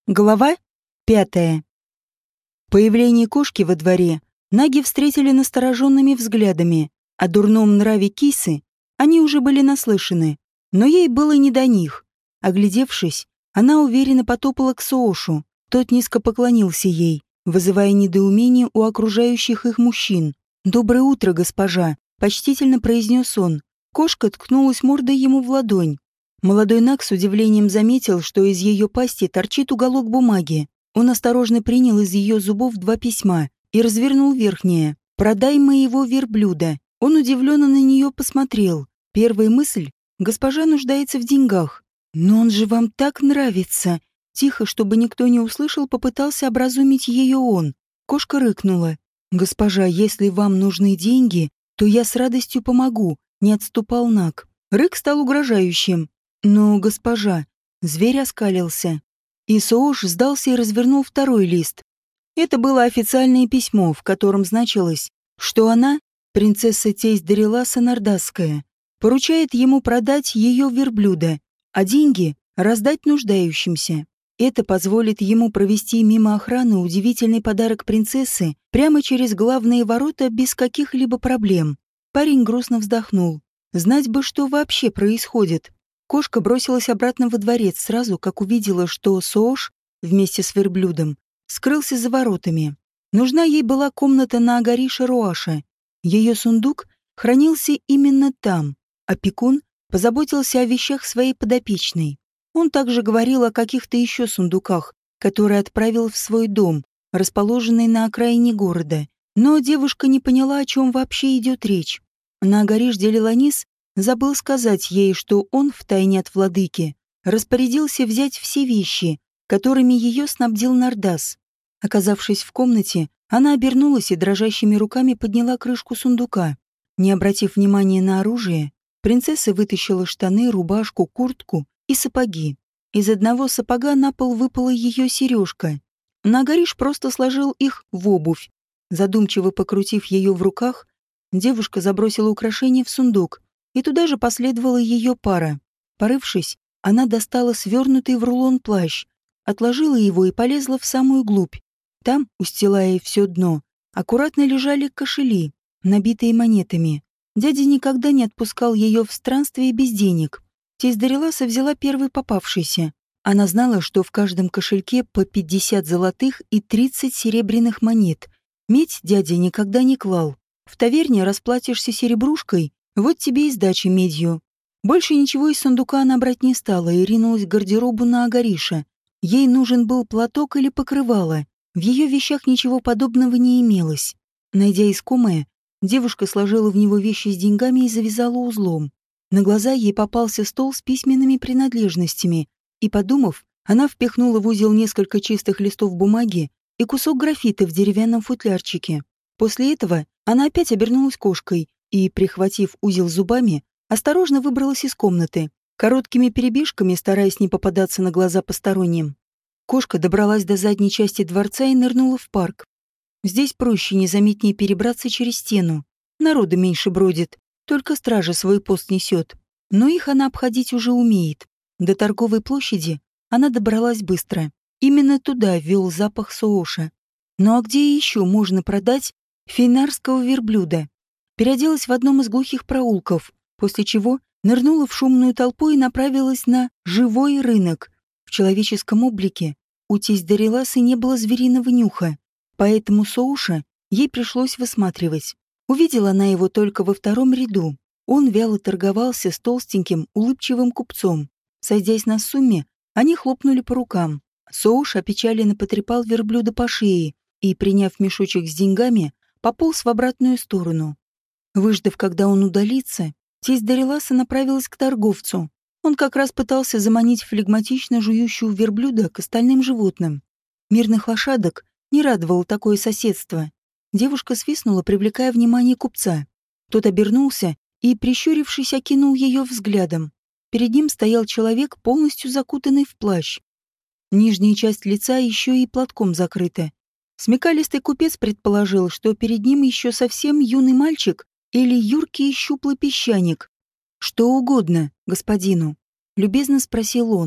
Глава 5. Появление кошки во дворе наги встретили настороженными взглядами. О дурном нраве кисы они уже были наслышаны, но ей было не до них. Оглядевшись, она уверенно потопала к Соошу. Тот низко поклонился ей, вызывая недоумение у окружающих их мужчин. «Доброе утро, госпожа», — почтительно произнес он. Кошка ткнулась мордой ему в ладонь. Молодой наг с удивлением заметил, что из ее пасти торчит уголок бумаги. Он осторожно принял из ее зубов 2 письма и развернул верхнее. «Продай моего верблюда». Он удивленно на нее посмотрел. Первая мысль: госпожа нуждается в деньгах. «Но он же вам так нравится!» Тихо, чтобы никто не услышал, попытался образумить ее он. Кошка рыкнула. «Госпожа, если вам нужны деньги, то я с радостью помогу», — не отступал наг. Рык стал угрожающим. «Но, госпожа...» Зверь оскалился. И Соош сдался и развернул второй лист. Это было официальное письмо, в котором значилось, что она, принцесса-тесть Дариласа Нардасская, поручает ему продать ее верблюда, а деньги раздать нуждающимся. Это позволит ему провести мимо охраны удивительный подарок принцессы прямо через главные ворота без каких-либо проблем. Парень грустно вздохнул. Знать бы, что вообще происходит. Кошка бросилась обратно во дворец сразу, как увидела, что Соош вместе с верблюдом скрылся за воротами. Нужна ей была комната на Агарише Руаша. Ее сундук хранился именно там. Опекун позаботился о вещах своей подопечной. Он также говорил о каких-то еще сундуках, которые отправил в свой дом, расположенный на окраине города. Но девушка не поняла, о чем вообще идет речь. На Агариш Делиланис забыл сказать ей, что он, втайне от владыки, распорядился взять все вещи, которыми ее снабдил Нардас. Оказавшись в комнате, она обернулась и дрожащими руками подняла крышку сундука. Не обратив внимания на оружие, принцесса вытащила штаны, рубашку, куртку и сапоги. Из одного сапога на пол выпала ее сережка. Нагариш просто сложил их в обувь. Задумчиво покрутив ее в руках, девушка забросила украшение в сундук, и туда же последовала ее пара. Порывшись, она достала свернутый в рулон плащ, отложила его и полезла в самую глубь. Там, устилая все дно, аккуратно лежали кошели, набитые монетами. Дядя никогда не отпускал ее в странствие без денег. Тесть Дариласа взяла первый попавшийся. Она знала, что в каждом кошельке по 50 золотых и 30 серебряных монет. Медь дядя никогда не клал. В таверне расплатишься серебрушкой, вот тебе и сдача медью. Больше ничего из сундука она брать не стала и ринулась к гардеробу на Агариша. Ей нужен был платок или покрывало. В ее вещах ничего подобного не имелось. Найдя искомое, девушка сложила в него вещи с деньгами и завязала узлом. На глаза ей попался стол с письменными принадлежностями, и, подумав, она впихнула в узел несколько чистых листов бумаги и кусок графита в деревянном футлярчике. После этого она опять обернулась кошкой и, прихватив узел зубами, осторожно выбралась из комнаты, короткими перебежками, стараясь не попадаться на глаза посторонним. Кошка добралась до задней части дворца и нырнула в парк. Здесь проще незаметнее перебраться через стену. Народа меньше бродит, только стража свой пост несет. Но их она обходить уже умеет. До торговой площади она добралась быстро. Именно туда вел запах Сооша. Ну а где еще можно продать фейнарского верблюда? Переоделась в одном из глухих проулков, после чего нырнула в шумную толпу и направилась на живой рынок. В человеческом облике у тесть Дариласы не было звериного нюха, поэтому Сооша ей пришлось высматривать. Увидела она его только во втором ряду. Он вяло торговался с толстеньким, улыбчивым купцом. Сойдясь на сумме, они хлопнули по рукам. Соош опечаленно потрепал верблюда по шее и, приняв мешочек с деньгами, пополз в обратную сторону. Выждав, когда он удалится, тесть Дариласа направилась к торговцу. Он как раз пытался заманить флегматично жующего верблюда к остальным животным. Мирных лошадок не радовало такое соседство. Девушка свистнула, привлекая внимание купца. Тот обернулся и, прищурившись, окинул ее взглядом. Перед ним стоял человек, полностью закутанный в плащ. Нижняя часть лица еще и платком закрыта. Смекалистый купец предположил, что перед ним еще совсем юный мальчик или юркий и щуплый песчаник. «Что угодно, господину», — любезно спросил он.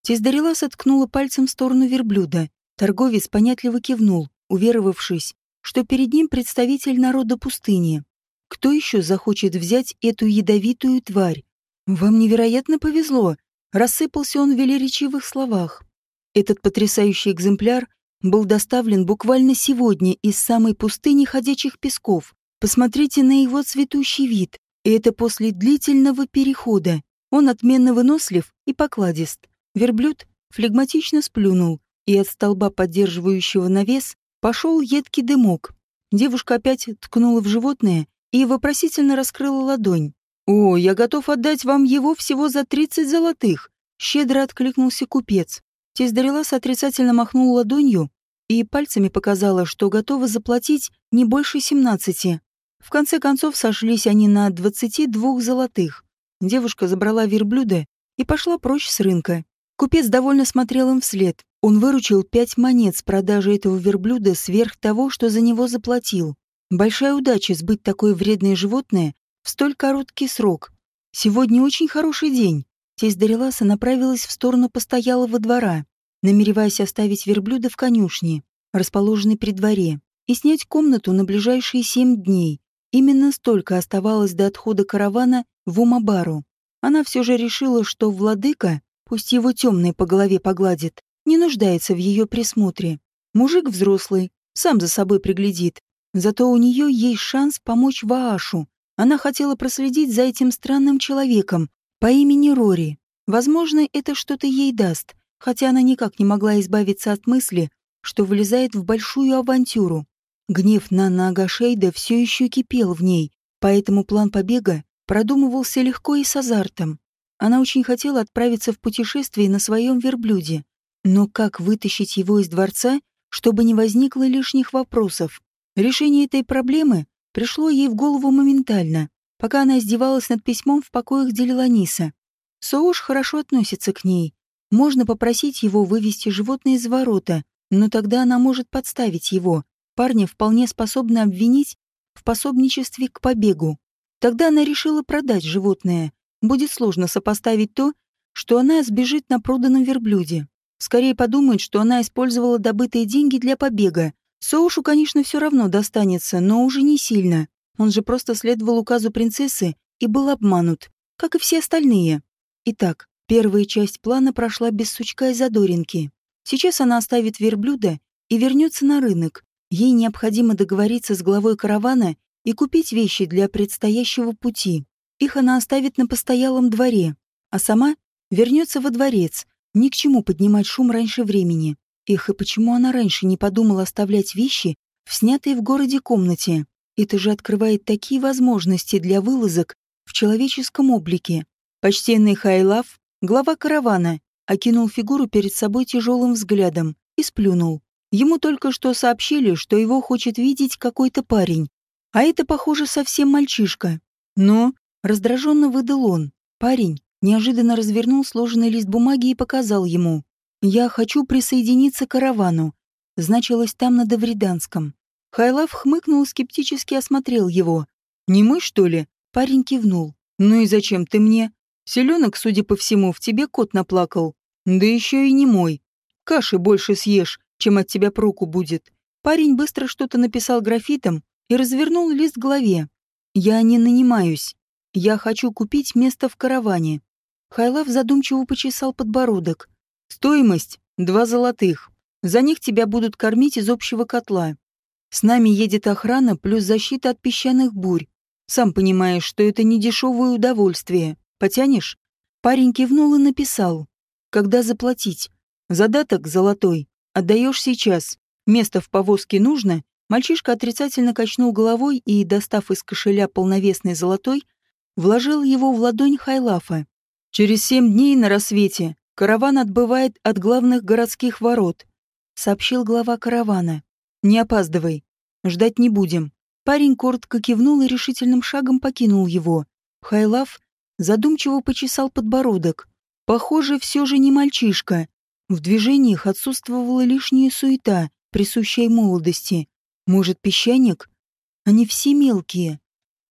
Тездареласа ткнула пальцем в сторону верблюда. Торговец понятливо кивнул, уверовавшись, что перед ним представитель народа пустыни. Кто еще захочет взять эту ядовитую тварь? Вам невероятно повезло. Рассыпался он в велеречивых словах. Этот потрясающий экземпляр был доставлен буквально сегодня из самой пустыни ходячих песков. Посмотрите на его цветущий вид. И это после длительного перехода. Он отменно вынослив и покладист. Верблюд флегматично сплюнул, и от столба, поддерживающего навес, пошел едкий дымок. Девушка опять ткнула в животное и вопросительно раскрыла ладонь. «О, я готов отдать вам его всего за 30 золотых!» Щедро откликнулся купец. Тездареласа отрицательно махнула ладонью и пальцами показала, что готова заплатить не больше 17. В конце концов сошлись они на 22 золотых. Девушка забрала верблюда и пошла прочь с рынка. Купец довольно смотрел им вслед. Он выручил 5 монет с продажи этого верблюда сверх того, что за него заплатил. Большая удача сбыть такое вредное животное в столь короткий срок. Сегодня очень хороший день. Тесть Дариласа направилась в сторону постоялого двора, намереваясь оставить верблюда в конюшне, расположенной при дворе, и снять комнату на ближайшие 7 дней. Именно столько оставалось до отхода каравана в Умабару. Она все же решила, что владыка, пусть его темное по голове погладит, не нуждается в ее присмотре. Мужик взрослый, сам за собой приглядит. Зато у нее есть шанс помочь Ваашу. Она хотела проследить за этим странным человеком по имени Рори. Возможно, это что-то ей даст, хотя она никак не могла избавиться от мысли, что влезает в большую авантюру. Гнев на Наагашейда все еще кипел в ней, поэтому план побега продумывался легко и с азартом. Она очень хотела отправиться в путешествие на своем верблюде. Но как вытащить его из дворца, чтобы не возникло лишних вопросов? Решение этой проблемы пришло ей в голову моментально, пока она издевалась над письмом в покоях Делиланиса. Соош хорошо относится к ней. Можно попросить его вывести животное из ворота, но тогда она может подставить его. Парня вполне способны обвинить в пособничестве к побегу. Тогда она решила продать животное. Будет сложно сопоставить то, что она сбежит на проданном верблюде. Скорее подумает, что она использовала добытые деньги для побега. Соошу, конечно, все равно достанется, но уже не сильно. Он же просто следовал указу принцессы и был обманут, как и все остальные. Итак, первая часть плана прошла без сучка и задоринки. Сейчас она оставит верблюда и вернется на рынок. Ей необходимо договориться с главой каравана и купить вещи для предстоящего пути. Их она оставит на постоялом дворе, а сама вернется во дворец. Ни к чему поднимать шум раньше времени. Эх, и почему она раньше не подумала оставлять вещи в снятой в городе комнате? Это же открывает такие возможности для вылазок в человеческом облике. Почтенный Хайлав, глава каравана, окинул фигуру перед собой тяжелым взглядом и сплюнул. Ему только что сообщили, что его хочет видеть какой-то парень. А это, похоже, совсем мальчишка. Но, раздраженно выдал он, парень неожиданно развернул сложенный лист бумаги и показал ему. «Я хочу присоединиться к каравану», значилось там на давриданском. Хайлав хмыкнул и скептически осмотрел его. «Не мы, что ли?» Парень кивнул. «Ну и зачем ты мне? Селенок, судя по всему, в тебе кот наплакал. Да еще и не мой. Каши больше съешь, чем от тебя проку будет». Парень быстро что-то написал графитом и развернул лист к голове. «Я не нанимаюсь. Я хочу купить место в караване». Хайлав задумчиво почесал подбородок. «Стоимость — 2 золотых. За них тебя будут кормить из общего котла. С нами едет охрана плюс защита от песчаных бурь. Сам понимаешь, что это не дешевое удовольствие. Потянешь?» Парень кивнул и написал. «Когда заплатить? Задаток золотой. Отдаешь сейчас. Место в повозке нужно?» Мальчишка отрицательно качнул головой и, достав из кошеля полновесный золотой, вложил его в ладонь Хайлафа. «Через 7 дней на рассвете караван отбывает от главных городских ворот», — сообщил глава каравана. «Не опаздывай. Ждать не будем». Парень коротко кивнул и решительным шагом покинул его. Хайлаф задумчиво почесал подбородок. Похоже, все же не мальчишка. В движениях отсутствовала лишняя суета, присущая молодости. Может, песчаник? Они все мелкие.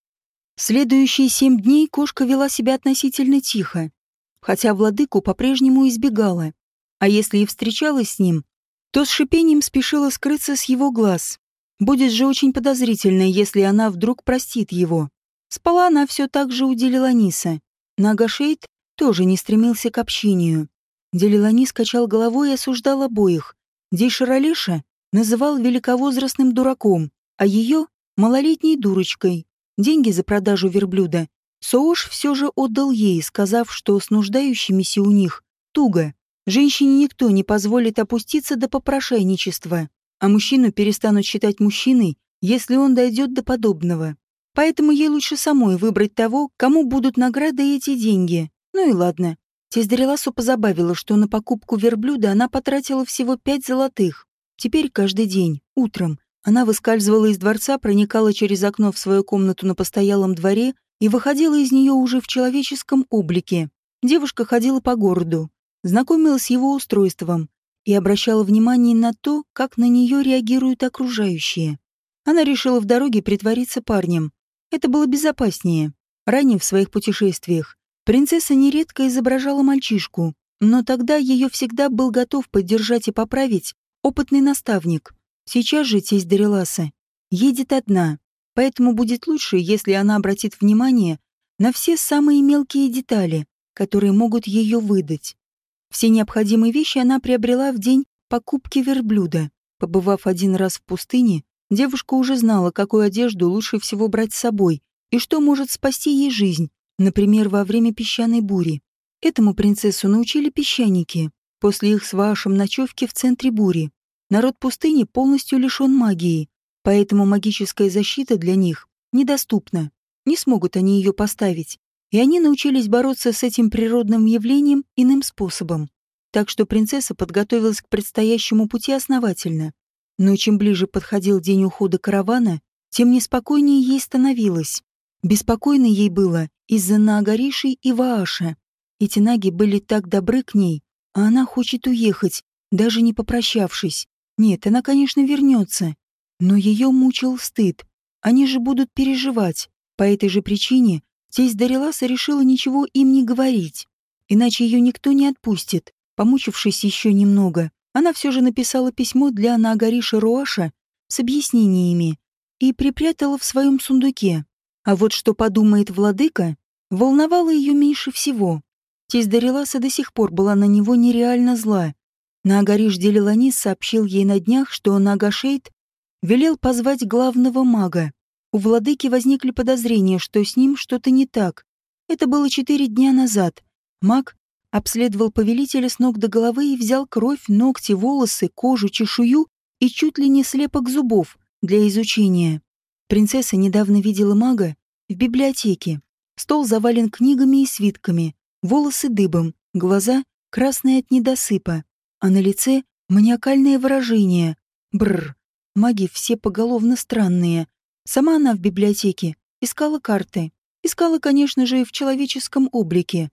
Следующие 7 дней кошка вела себя относительно тихо, хотя владыку по-прежнему избегала. А если и встречалась с ним, то с шипением спешила скрыться с его глаз. Будет же очень подозрительно, если она вдруг простит его. Спала она все так же у Делиланиса. Нагашейд тоже не стремился к общению. Делиланис качал головой и осуждал обоих. Дейшаралеша называл великовозрастным дураком, а ее — малолетней дурочкой. Деньги за продажу верблюда Соош все же отдал ей, сказав, что с нуждающимися у них туго. Женщине никто не позволит опуститься до попрошайничества, а мужчину перестанут считать мужчиной, если он дойдет до подобного. Поэтому ей лучше самой выбрать того, кому будут награды и эти деньги. Ну и ладно. Тесть Дариласу позабавило, что на покупку верблюда она потратила всего 5 золотых. Теперь каждый день, утром, она выскальзывала из дворца, проникала через окно в свою комнату на постоялом дворе и выходила из нее уже в человеческом облике. Девушка ходила по городу, знакомилась с его устройством и обращала внимание на то, как на нее реагируют окружающие. Она решила в дороге притвориться парнем. Это было безопаснее. Ранее в своих путешествиях принцесса нередко изображала мальчишку, но тогда ее всегда был готов поддержать и поправить опытный наставник. Сейчас же тесть Дариласа едет одна, поэтому будет лучше, если она обратит внимание на все самые мелкие детали, которые могут ее выдать. Все необходимые вещи она приобрела в день покупки верблюда. Побывав один раз в пустыне, девушка уже знала, какую одежду лучше всего брать с собой и что может спасти ей жизнь, например, во время песчаной бури. Этому принцессу научили песчаники после их с Ваашем ночевки в центре бури. Народ пустыни полностью лишен магии, поэтому магическая защита для них недоступна. Не смогут они ее поставить, и они научились бороться с этим природным явлением иным способом. Так что принцесса подготовилась к предстоящему пути основательно. Но чем ближе подходил день ухода каравана, тем неспокойнее ей становилось. Беспокойно ей было из-за Наагариши и Вааша. Эти наги были так добры к ней, а она хочет уехать, даже не попрощавшись. Нет, она, конечно, вернется. Но ее мучил стыд. Они же будут переживать. По этой же причине тесть Дариласа решила ничего им не говорить. Иначе ее никто не отпустит. Помучившись еще немного, она все же написала письмо для Наагариши Роаша с объяснениями и припрятала в своем сундуке. А вот что подумает владыка, волновало ее меньше всего. Тесть Дариласа до сих пор была на него нереально зла. Наагариш Делиланис сообщил ей на днях, что Нагашейд велел позвать главного мага. У владыки возникли подозрения, что с ним что-то не так. Это было 4 дня назад. Маг обследовал повелителя с ног до головы и взял кровь, ногти, волосы, кожу, чешую и чуть ли не слепок зубов для изучения. Принцесса недавно видела мага в библиотеке. Стол завален книгами и свитками, волосы дыбом, глаза красные от недосыпа, а на лице маниакальное выражение. Бррр, маги все поголовно странные. Сама она в библиотеке искала карты. Искала, конечно же, в человеческом облике.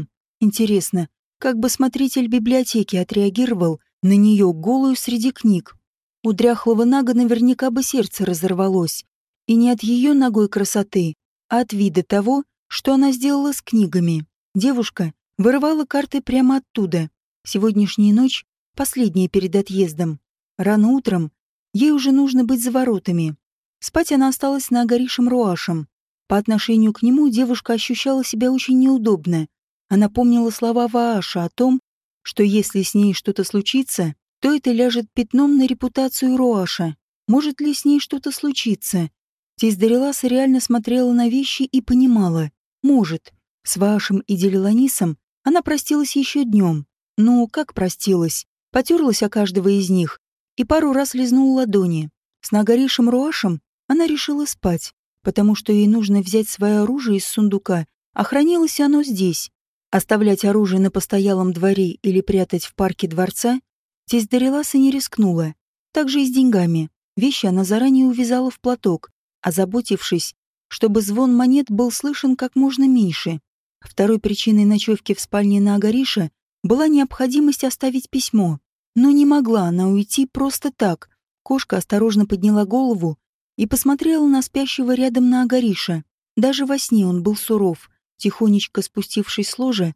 Интересно, как бы смотритель библиотеки отреагировал на нее голую среди книг. У дряхлого нага наверняка бы сердце разорвалось. И не от ее ногой красоты, а от вида того, что она сделала с книгами. Девушка вырывала карты прямо оттуда. Сегодняшняя ночь — последняя перед отъездом. Рано утром ей уже нужно быть за воротами. Спать она осталась с Наагаришем Роашем. По отношению к нему девушка ощущала себя очень неудобно. Она помнила слова Вааша о том, что если с ней что-то случится, то это ляжет пятном на репутацию Роаша. Может ли с ней что-то случиться? Тесть Дариласа реально смотрела на вещи и понимала. Может. С Ваашем и Делиланисом она простилась еще днем. Ну, как простилась? Потерлась о каждого из них и пару раз лизнула ладони. С Наагаришем Роашем она решила спать, потому что ей нужно взять свое оружие из сундука, а хранилось оно здесь. Оставлять оружие на постоялом дворе или прятать в парке дворца тесть Дариласа не рискнула. Так же и с деньгами. Вещи она заранее увязала в платок, озаботившись, чтобы звон монет был слышен как можно меньше. Второй причиной ночевки в спальне Наагариша была необходимость оставить письмо. Но не могла она уйти просто так. Кошка осторожно подняла голову и посмотрела на спящего рядом Наагариша. Даже во сне он был суров. Тихонечко спустившись с ложа,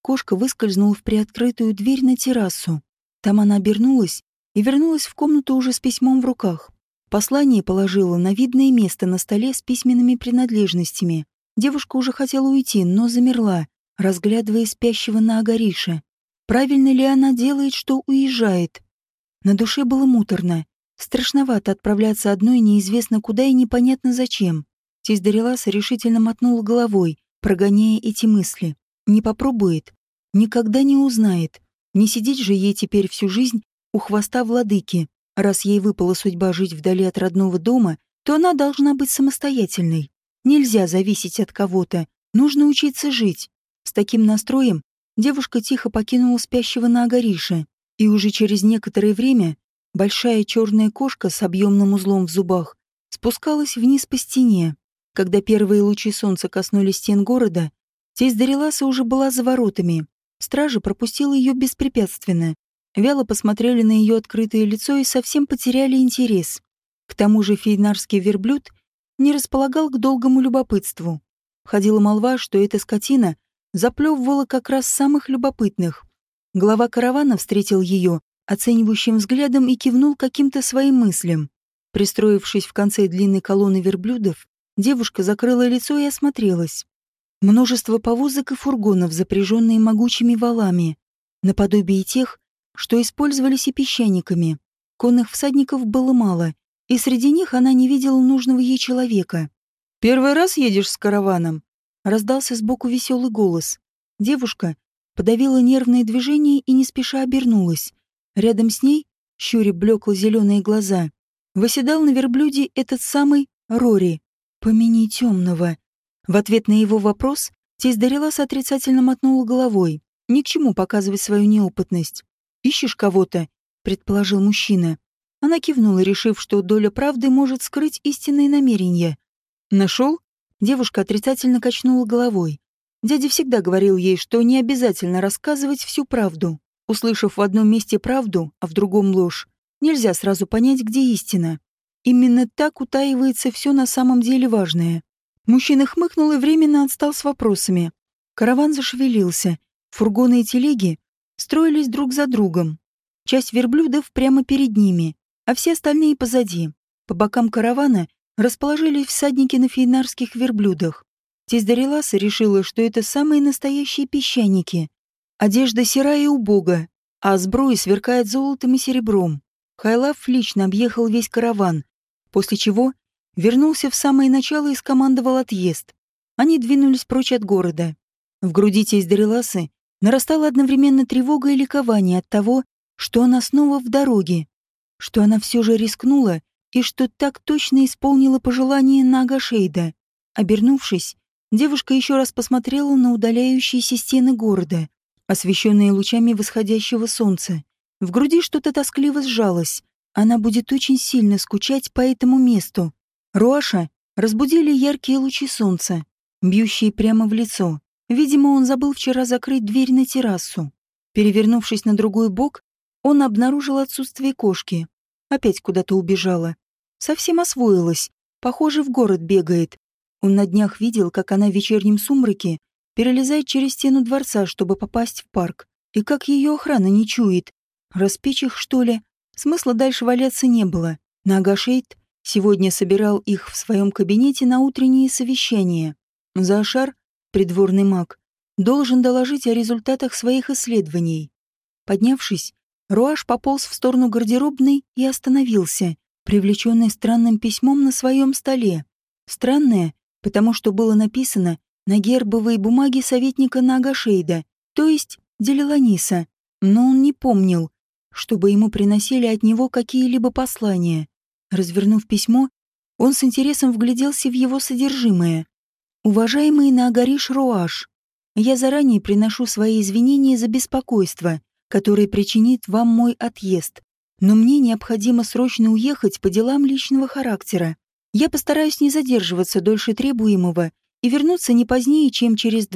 кошка выскользнула в приоткрытую дверь на террасу. Там она обернулась и вернулась в комнату уже с письмом в руках. Послание положила на видное место на столе с письменными принадлежностями. Девушка уже хотела уйти, но замерла, разглядывая спящего Наагариша. Правильно ли она делает, что уезжает? На душе было муторно. Страшновато отправляться одной неизвестно куда и непонятно зачем. Тесть Дариласа решительно мотнула головой, прогоняя эти мысли. Не попробует, никогда не узнает. Не сидеть же ей теперь всю жизнь у хвоста владыки. Раз ей выпала судьба жить вдали от родного дома, то она должна быть самостоятельной. Нельзя зависеть от кого-то, нужно учиться жить. С таким настроем девушка тихо покинула спящего Наагариша, и уже через некоторое время большая черная кошка с объемным узлом в зубах спускалась вниз по стене. Когда первые лучи солнца коснулись стен города, тесть Дариласа уже была за воротами. Стража пропустила ее беспрепятственно. Вяло посмотрели на ее открытое лицо и совсем потеряли интерес. К тому же фейнарский верблюд не располагал к долгому любопытству. Ходила молва, что эта скотина заплевывала как раз самых любопытных. Глава каравана встретил ее оценивающим взглядом и кивнул каким-то своим мыслям. Пристроившись в конце длинной колонны верблюдов, девушка закрыла лицо и осмотрелась. Множество повозок и фургонов, запряженные могучими валами, наподобие тех, что использовались и песчаниками. Конных всадников было мало, и среди них она не видела нужного ей человека. «Первый раз едешь с караваном?» — раздался сбоку веселый голос. Девушка подавила нервные движения и не спеша обернулась. Рядом с ней, щуря блекло-зеленые глаза, восседал на верблюде этот самый Рори, помяни темного. В ответ на его вопрос тесть Дариласа отрицательно мотнула головой. Ни к чему показывать свою неопытность. «Ищешь кого-то?» — предположил мужчина. Она кивнула, решив, что доля правды может скрыть истинные намерения. «Нашел?» — девушка отрицательно качнула головой. Дядя всегда говорил ей, что не обязательно рассказывать всю правду. Услышав в одном месте правду, а в другом ложь, нельзя сразу понять, где истина. Именно так утаивается все на самом деле важное. Мужчина хмыкнул и временно отстал с вопросами. Караван зашевелился. Фургоны и телеги строились друг за другом. Часть верблюдов прямо перед ними, а все остальные позади. По бокам каравана расположились всадники на фейнарских верблюдах. Тесть Дариласа решила, что это самые настоящие песчаники. Одежда серая и убога, а сбруя сверкает золотом и серебром. Хайлаф лично объехал весь караван, после чего вернулся в самое начало и скомандовал отъезд. Они двинулись прочь от города. В груди тесть Дариласы нарастала одновременно тревога и ликование от того, что она снова в дороге, что она все же рискнула и что так точно исполнила пожелание Наагашейда. Обернувшись, девушка еще раз посмотрела на удаляющиеся стены города, освещенные лучами восходящего солнца. В груди что-то тоскливо сжалось. Она будет очень сильно скучать по этому месту. Руаша разбудили яркие лучи солнца, бьющие прямо в лицо. Видимо, он забыл вчера закрыть дверь на террасу. Перевернувшись на другой бок, он обнаружил отсутствие кошки. Опять куда-то убежала. Совсем освоилась. Похоже, в город бегает. Он на днях видел, как она в вечернем сумраке перелезает через стену дворца, чтобы попасть в парк. И как ее охрана не чует. Распечь их, что ли? Смысла дальше валяться не было. Наагашейд сегодня собирал их в своем кабинете на утреннее совещание. Заашар, придворный маг, должен доложить о результатах своих исследований. Поднявшись, Руаш пополз в сторону гардеробной и остановился, привлеченный странным письмом на своем столе. Странное, потому что было написано на гербовой бумаге советника Наагашейда, то есть Делиланиса, но он не помнил, чтобы ему приносили от него какие-либо послания. Развернув письмо, он с интересом вгляделся в его содержимое. «Уважаемый Наагариш Руаш, я заранее приношу свои извинения за беспокойство, которое причинит вам мой отъезд. Но мне необходимо срочно уехать по делам личного характера. Я постараюсь не задерживаться дольше требуемого и вернуться не позднее, чем через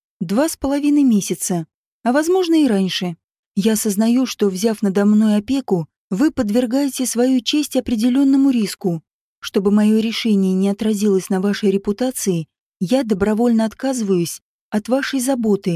2-2,5 месяца, а возможно и раньше. Я осознаю, что, взяв надо мной опеку, вы подвергаете свою честь определенному риску. Чтобы мое решение не отразилось на вашей репутации, я добровольно отказываюсь от вашей заботы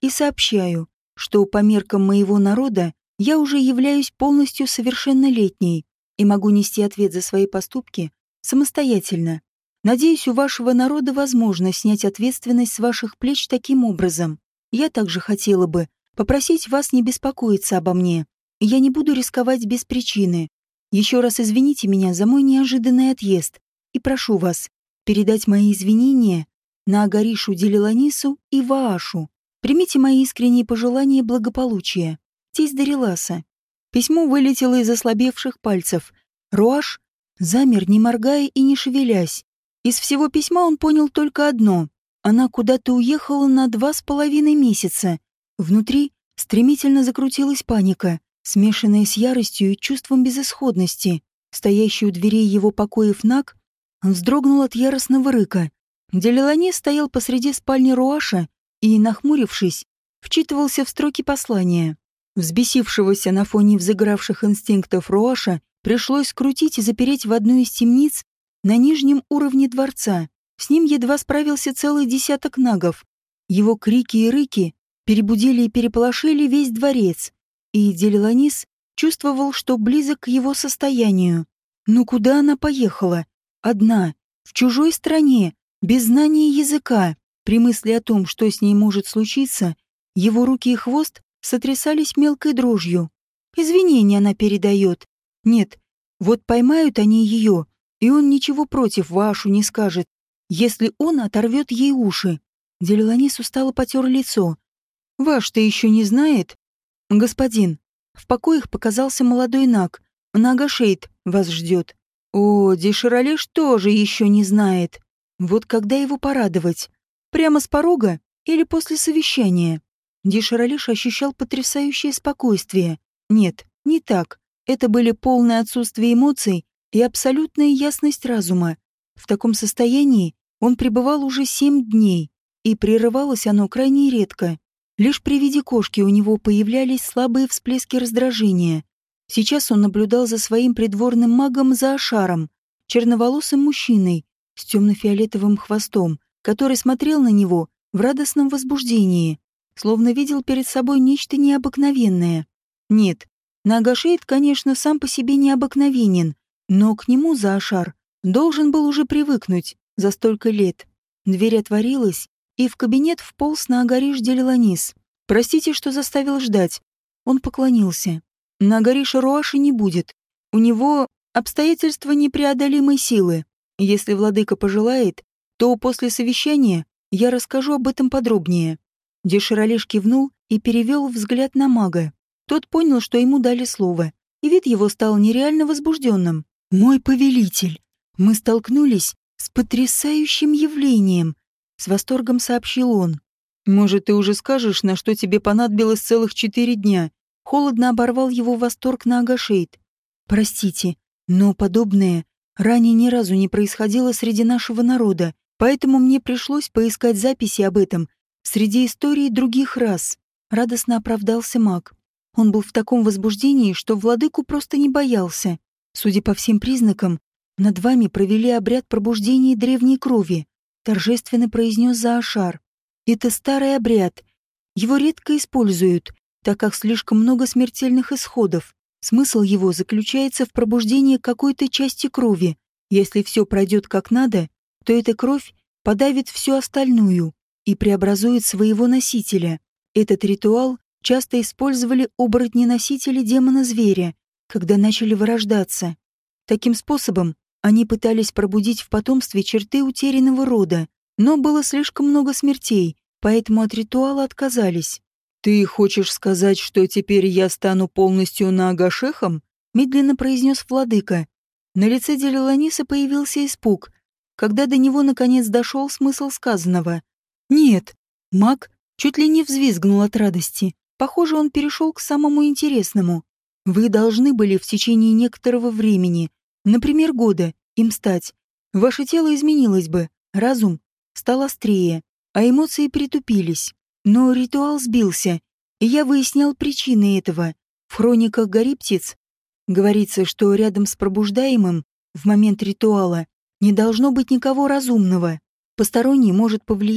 и сообщаю, что по меркам моего народа я уже являюсь полностью совершеннолетней и могу нести ответ за свои поступки самостоятельно. Надеюсь, у вашего народа возможно снять ответственность с ваших плеч таким образом. Я также хотела бы попросить вас не беспокоиться обо мне. Я не буду рисковать без причины. Еще раз извините меня за мой неожиданный отъезд и прошу вас передать мои извинения на Агаришу Делиланису и Ваашу. Примите мои искренние пожелания благополучия. Тесть Дариласа. Письмо вылетело из ослабевших пальцев. Руаш замер, не моргая и не шевелясь. Из всего письма он понял только одно. Она куда-то уехала на 2,5 месяца. Внутри стремительно закрутилась паника, смешанная с яростью и чувством безысходности. Стоящий у дверей его покоев Наг вздрогнул от яростного рыка. Делиланис стоял посреди спальни Руаша и, нахмурившись, вчитывался в строки послания. Взбесившегося на фоне взыгравших инстинктов Руаша пришлось скрутить и запереть в одну из темниц на нижнем уровне дворца. С ним едва справился целый десяток нагов. Его крики и рыки перебудили и переполошили весь дворец, и Делиланис чувствовал, что близок к его состоянию. Но куда она поехала? Одна, в чужой стране, без знания языка. При мысли о том, что с ней может случиться, его руки и хвост сотрясались мелкой дрожью. Извинения она передает. Нет, вот поймают они ее, и он ничего против Вашу не скажет, если он оторвет ей уши. Делиланис устало потер лицо. Ваш-то еще не знает? Господин, в покоях показался молодой Наг. Нагашейд вас ждет. О, Диширалеш тоже еще не знает. Вот когда его порадовать? Прямо с порога или после совещания? Диширалеш ощущал потрясающее спокойствие. Нет, не так. Это были полное отсутствие эмоций и абсолютная ясность разума. В таком состоянии он пребывал уже 7 дней, и прерывалось оно крайне редко. Лишь при виде кошки у него появлялись слабые всплески раздражения. Сейчас он наблюдал за своим придворным магом Заашаром, черноволосым мужчиной с темно-фиолетовым хвостом, который смотрел на него в радостном возбуждении, словно видел перед собой нечто необыкновенное. Нет, Нагашейд, конечно, сам по себе необыкновенен, но к нему Заашар должен был уже привыкнуть за столько лет. Дверь отворилась, и в кабинет вполз Наагариш Делиланис. «Простите, что заставил ждать». Он поклонился. «Наагариша Руаши не будет. У него обстоятельства непреодолимой силы. Если владыка пожелает, то после совещания я расскажу об этом подробнее». Диширалеш кивнул и перевел взгляд на мага. Тот понял, что ему дали слово, и вид его стал нереально возбужденным. «Мой повелитель, мы столкнулись с потрясающим явлением», — с восторгом сообщил он. «Может, ты уже скажешь, на что тебе понадобилось целых 4 дня?» Холодно оборвал его восторг Наагашейд. «Простите, но подобное ранее ни разу не происходило среди нашего народа, поэтому мне пришлось поискать записи об этом среди историй других рас», — радостно оправдался маг. Он был в таком возбуждении, что владыку просто не боялся. «Судя по всем признакам, над вами провели обряд пробуждения древней крови», — торжественно произнес Заашар. «Это старый обряд. Его редко используют, так как слишком много смертельных исходов. Смысл его заключается в пробуждении какой-то части крови. Если все пройдет как надо, то эта кровь подавит всю остальную и преобразует своего носителя. Этот ритуал часто использовали оборотни-носители демона-зверя, когда начали вырождаться. Таким способом они пытались пробудить в потомстве черты утерянного рода, но было слишком много смертей, поэтому от ритуала отказались. «Ты хочешь сказать, что теперь я стану полностью Наагашехом?» — медленно произнес владыка. На лице Делиланиса появился испуг, когда до него наконец дошел смысл сказанного. «Нет». Маг чуть ли не взвизгнул от радости. Похоже, он перешел к самому интересному. «Вы должны были в течение некоторого времени, например, года, им стать. Ваше тело изменилось бы, разум стал острее, а эмоции притупились. Но ритуал сбился, и я выяснял причины этого. В хрониках «Гори птиц» говорится, что рядом с пробуждаемым в момент ритуала не должно быть никого разумного. Посторонний может повлиять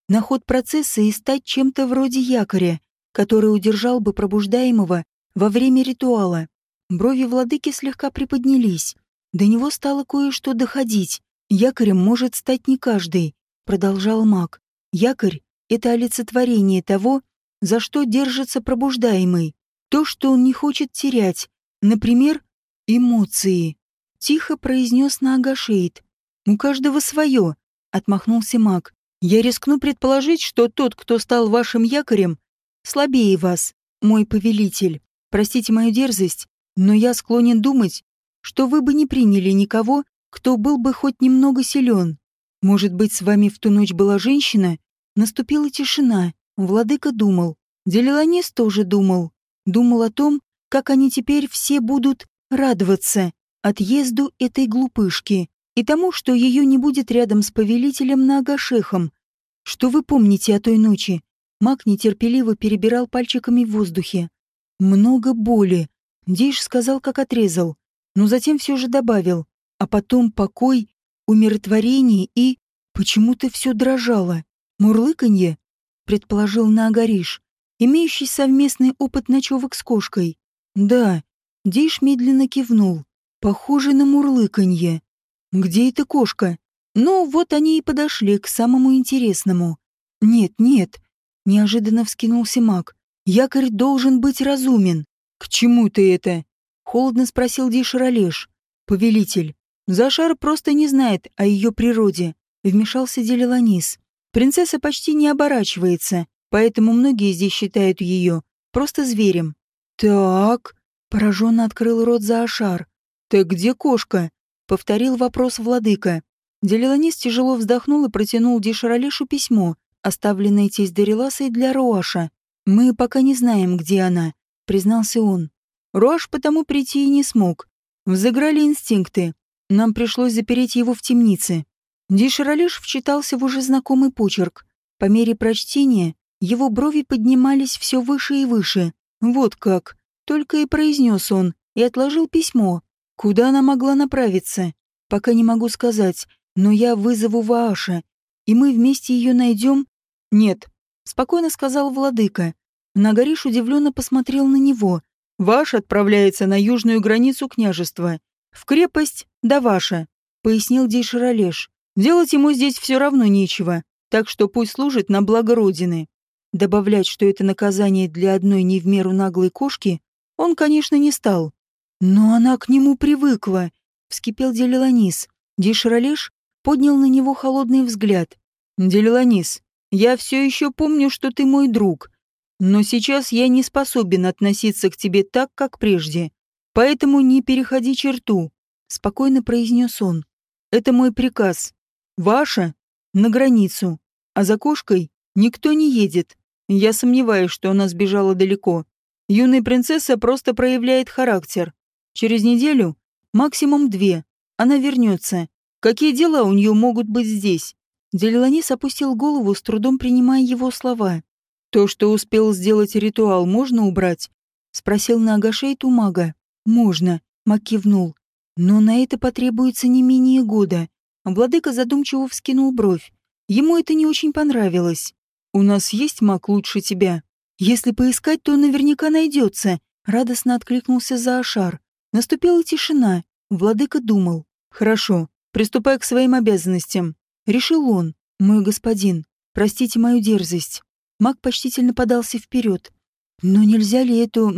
на ход процесса и стать чем-то вроде якоря, который удержал бы пробуждаемого во время ритуала. Брови владыки слегка приподнялись. До него стало кое-что доходить. Якорем может стать не каждый, продолжал маг. Якорь — это олицетворение того, за что держится пробуждаемый. То, что он не хочет терять. Например, эмоции. Тихо произнес Наагашейд. «У каждого свое», — отмахнулся маг. «Я рискну предположить, что тот, кто стал вашим якорем, слабее вас, мой повелитель. Простите мою дерзость, но я склонен думать, что вы бы не приняли никого, кто был бы хоть немного силен. Может быть, с вами в ту ночь была женщина?» Наступила тишина. Владыка думал. Делиланис тоже думал. Думал о том, как они теперь все будут радоваться отъезду этой глупышки и тому, что ее не будет рядом с повелителем Наагашехом. «Что вы помните о той ночи?» Маг нетерпеливо перебирал пальчиками в воздухе. «Много боли», — Дейш сказал, как отрезал, но затем все же добавил. А потом покой, умиротворение и... Почему-то все дрожало. Мурлыканье, предположил Наагариш, имеющий совместный опыт ночевок с кошкой. Да, Дейш медленно кивнул. Похоже на мурлыканье. Где эта кошка? Ну, вот они и подошли к самому интересному. Нет, нет, неожиданно вскинулся маг. Якорь должен быть разумен. К чему ты это? Холодно спросил Дейш Ролеш. Повелитель. Зашар просто не знает о ее природе, вмешался Делиланис. Принцесса почти не оборачивается, поэтому многие здесь считают ее просто зверем. Так, пораженно открыл рот Заашар. «Так где кошка?» — повторил вопрос владыка. Делиланис тяжело вздохнул и протянул Дишаралишу письмо, оставленное тесть Дариласой для Руаша. «Мы пока не знаем, где она», — признался он. Руаш потому прийти и не смог. Взыграли инстинкты. Нам пришлось запереть его в темнице. Дишаралиш вчитался в уже знакомый почерк. По мере прочтения его брови поднимались все выше и выше. «Вот как!» — только и произнес он, и отложил письмо. Куда она могла направиться? Пока не могу сказать, но я вызову Вааша, и мы вместе ее найдем. Нет, спокойно сказал владыка. Нагариш удивленно посмотрел на него. Вааш отправляется на южную границу княжества, в крепость Даваша, пояснил Дейшаралеш. Делать ему здесь все равно нечего, так что пусть служит на благо Родины. Добавлять, что это наказание для одной не в меру наглой кошки, он, конечно, не стал. «Но она к нему привыкла», — вскипел Делиланис. Дейшаралеш поднял на него холодный взгляд. «Делиланис, я все еще помню, что ты мой друг, но сейчас я не способен относиться к тебе так, как прежде. Поэтому не переходи черту», — спокойно произнес он. «Это мой приказ. Ваша — на границу, а за кошкой никто не едет. Я сомневаюсь, что она сбежала далеко. Юная принцесса просто проявляет характер. Через неделю, максимум 2, она вернется. Какие дела у нее могут быть здесь?» Делиланис опустил голову, с трудом принимая его слова. «То, что успел сделать ритуал, можно убрать?» — спросил Наагашейд у мага. «Можно», — маг кивнул. «Но на это потребуется не менее года». Владыка задумчиво вскинул бровь. Ему это не очень понравилось. «У нас есть маг лучше тебя? Если поискать, то наверняка найдется», — радостно откликнулся Заашар. Наступила тишина. Владыка думал. «Хорошо, приступай к своим обязанностям», — решил он. «Мой господин, простите мою дерзость». Маг почтительно подался вперед. «Но нельзя ли эту...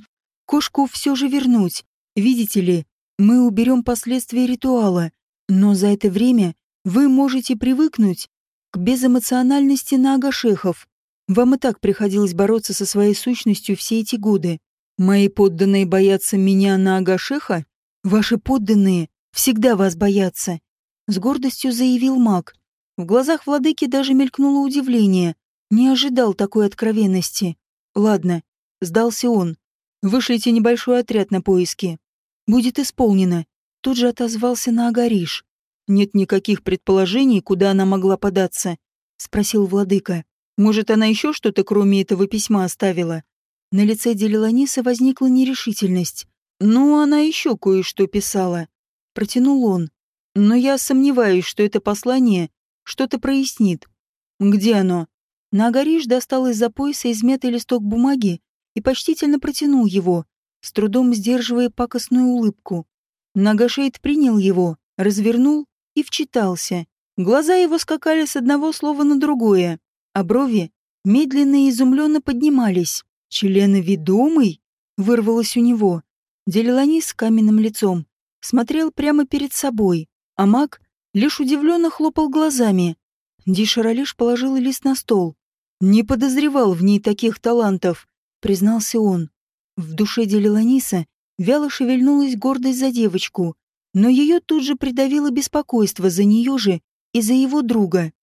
кошку все же вернуть? Видите ли, мы уберем последствия ритуала, но за это время вы можете привыкнуть к безэмоциональности Наагашехов. Вам и так приходилось бороться со своей сущностью все эти годы. Мои подданные боятся меня Наагашеха? Ваши подданные всегда вас боятся», — с гордостью заявил маг. В глазах владыки даже мелькнуло удивление. Не ожидал такой откровенности. «Ладно», — сдался он. «Вышлите небольшой отряд на поиски». «Будет исполнено», — тут же отозвался Наагариш. «Нет никаких предположений, куда она могла податься?» — спросил владыка. «Может, она еще что-то кроме этого письма оставила?» На лице Делиланиса возникла нерешительность. «Ну, она еще кое-что писала», — протянул он. «Но я сомневаюсь, что это послание что-то прояснит. «Где оно?» Нагариш достал из-за пояса измятый листок бумаги и почтительно протянул его, с трудом сдерживая пакостную улыбку. Нагашейд принял его, развернул и вчитался. Глаза его скакали с одного слова на другое, а брови медленно и изумленно поднимались. «Членоведомый?» — вырвалось у него. Делиланис с каменным лицом смотрел прямо перед собой, а маг лишь удивленно хлопал глазами. Дишаралиш положил лист на стол. «Не подозревал в ней таких талантов», — признался он. В душе Делиланиса вяло шевельнулась гордость за девочку, но ее тут же придавило беспокойство за нее же и за его друга.